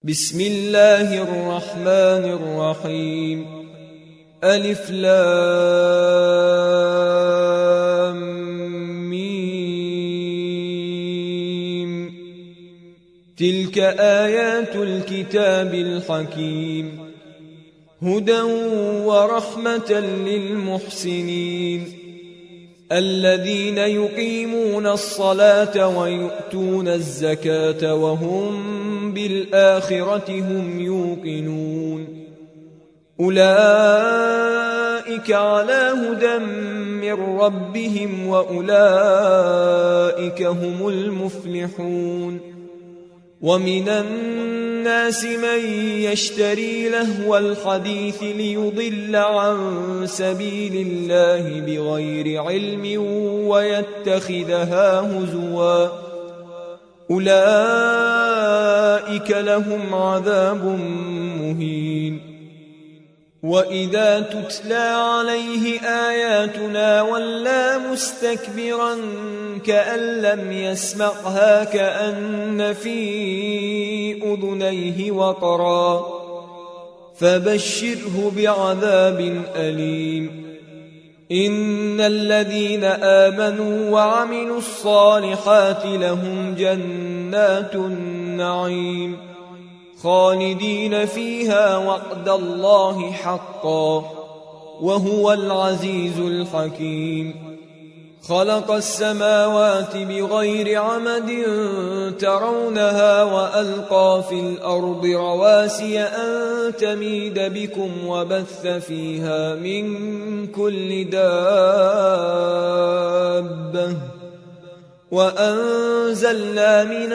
بسم الله الرحمن الرحيم. ألف لام ميم. تلك آيات الكتاب الحكيم، هدى ورحمة للمحسنين الذين يقيمون الصلاة ويؤتون الزكاة وهم بالآخرة هم يوقنون. أولئك على هدى من ربهم وأولئك هم المفلحون. ومن الناس من يشتري لهو الحديث ليضل عن سبيل الله بغير علم ويتخذها هزوا، أولئك لهم عذاب مهين. وإذا تتلى عليه آياتنا ولى مستكبرا كأن لم يسمعها كأن في أذنيه وقرا، فبشره بعذاب أليم. إن الذين آمنوا وعملوا الصالحات لهم جنات النعيم خالدين فيها وعد الله حقا وهو العزيز الحكيم. خلق السماوات بغير عمد ترونها وألقى في الأرض رواسي أن تميد بكم وبث فيها من كل دابة وأنزلنا من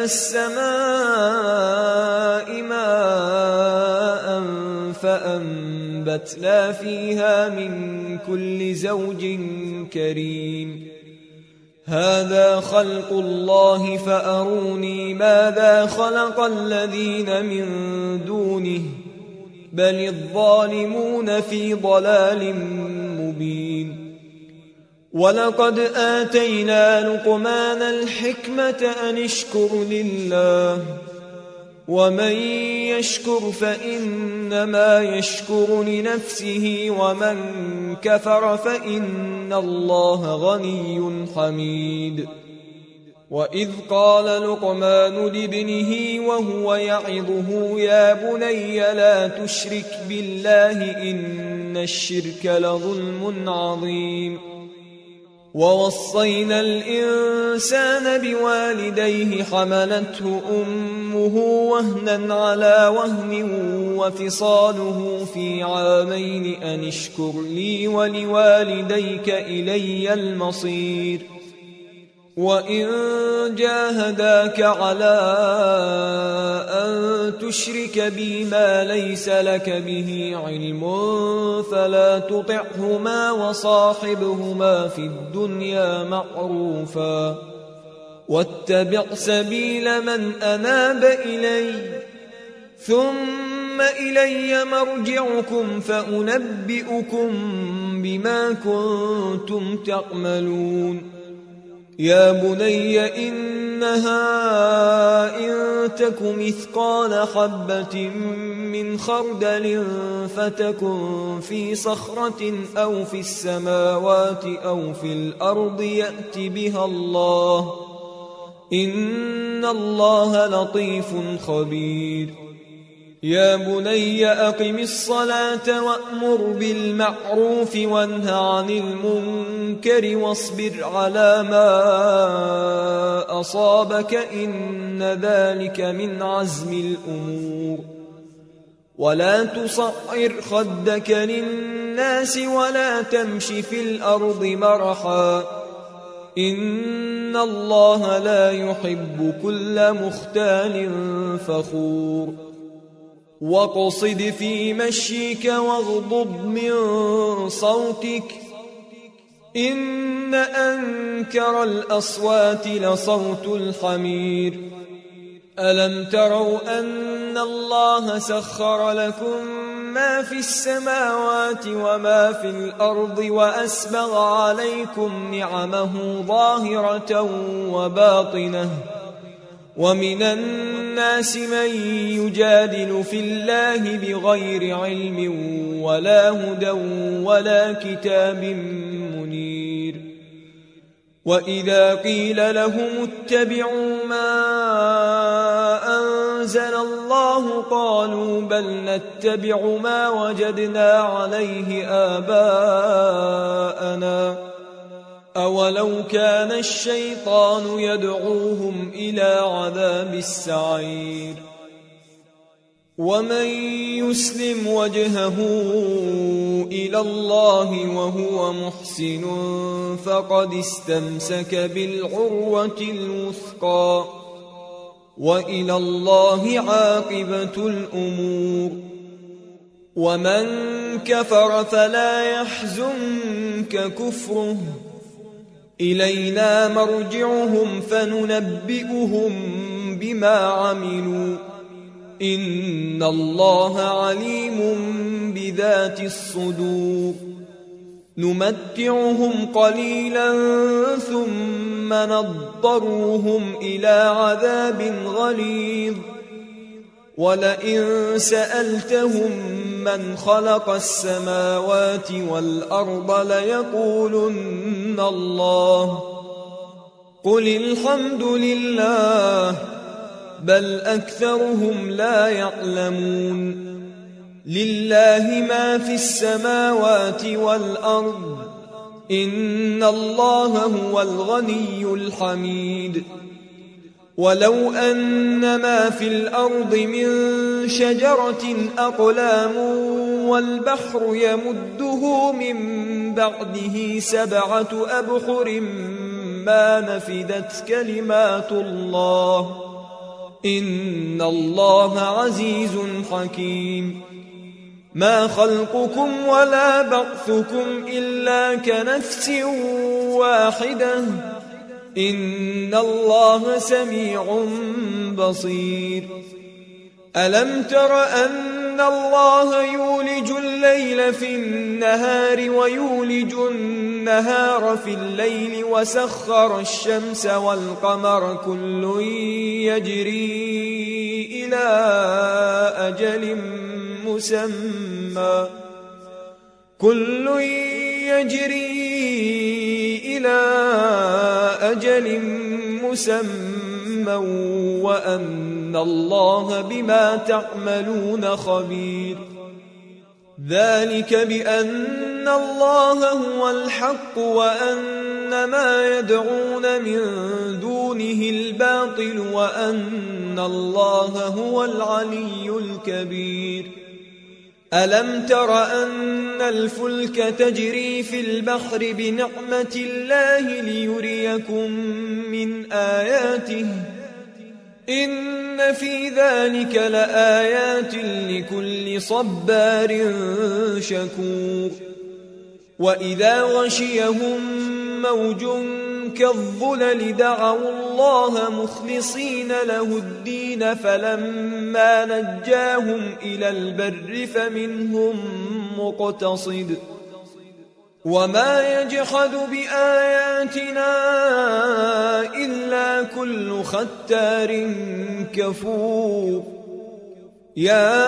السماء ماء فأنبتنا فيها من كل زوج كريم. هذا خلق الله فأروني ماذا خلق الذين من دونه بل الظالمون في ضلال مبين. ولقد آتينا لقمان الحكمة أن اشكر لله ومن يشكر فإنما يشكر لنفسه ومن كفر فإن الله غني حميد. وإذ قال لقمان لابنه وهو يعظه يا بني لا تشرك بالله إن الشرك لظلم عظيم. ووصينا الإنسان بوالديه حملته أمه وهنا على وهن وفصاله في عامين أن اشكر لي ولوالديك إلي المصير. وإن جاهداك على أن تشرك بي ما ليس لك به علم فلا تطعهما وصاحبهما في الدنيا معروفا واتبع سبيل من أناب إلي ثم إلي مرجعكم فأنبئكم بما كنتم تعملون. يا بني إنها إن تك مثقال حبة من خردل فتكن في صخرة أو في السماوات أو في الأرض يأت بها الله إن الله لطيف خبير. يا بني أقم الصلاة وأمر بالمعروف وانه عن المنكر واصبر على ما أصابك إن ذلك من عزم الأمور. ولا تصعر خدك للناس ولا تمش في الأرض مرحا إن الله لا يحب كل مختال فخور. واقصد في مشيك واغضض من صوتك إن أنكر الأصوات لصوت الحمير. ألم تروا أن الله سخر لكم ما في السماوات وما في الأرض وأسبغ عليكم نعمه ظاهرة وباطنة ومن الناس من يجادل في الله بغير علم ولا هدى ولا كتاب منير. وإذا قيل لهم اتبعوا ما أنزل الله قالوا بل نتبع ما وجدنا عليه آباءنا أولو كان الشيطان يدعوهم إلى عذاب السعير. ومن يسلم وجهه إلى الله وهو محسن فقد استمسك بالعروة الوثقى وإلى الله عاقبة الأمور. ومن كفر فلا يحزنك كفره إلينا مرجعهم فننبئهم بما عملوا إن الله عليم بذات الصدور. نمتعهم قليلا ثم نضطرهم إلى عذاب غليظ ولئن سألتهم من خلق السماوات والأرض ليقولن الله قل الحمد لله بل أكثرهم لا يعلمون. لله ما في السماوات والأرض إن الله هو الغني الحميد. ولو أن ما في الأرض من شجرة أقلام والبحر يمده من بعده 7 أبحر ما نفدت كلمات الله إن الله عزيز حكيم. ما خلقكم ولا بعثكم إلا كنفس واحدة إن الله سميع بصير. ألم تر أن الله يولج الليل في النهار ويولج النهار في الليل وسخر الشمس والقمر كل يجري إلى أجل مسمى وأن الله بما تعملون خبير. ذلك بأن الله هو الحق وأن ما يدعون من دونه الباطل وأن الله هو العلي الكبير. ألم تر أن الفلك تجري في البحر بنعمة الله ليريكم من آياته إن في ذلك لآيات لكل صبار شكور. وإذا غشيهم موج كالظلل دعوا الله مخلصين له الدين فلما نجاهم إلى البر فمنهم مقتصد وما يجحد بآياتنا إلا كل ختار كفور. يا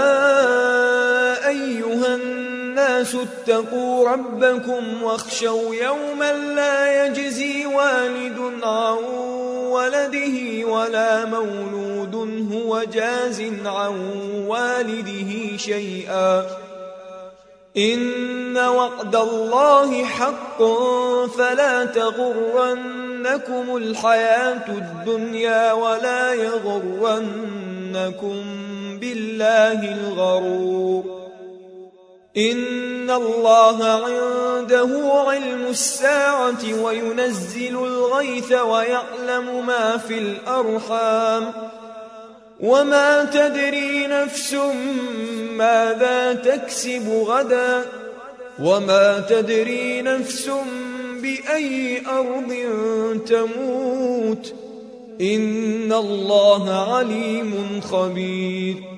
أيها الناس اتقوا ربكم واخشوا يوما لا يجزي والد عن ولده ولا مولود هو جاز عن والده شيئا إن وعد الله حق فلا تغرنكم الحياة الدنيا ولا يغرنكم بالله الغرور. إن الله عنده علم الساعة وينزل الغيث ويعلم ما في الأرحام وما تدري نفس ماذا تكسب غدا وما تدري نفس بأي أرض تموت إن الله عليم خبير.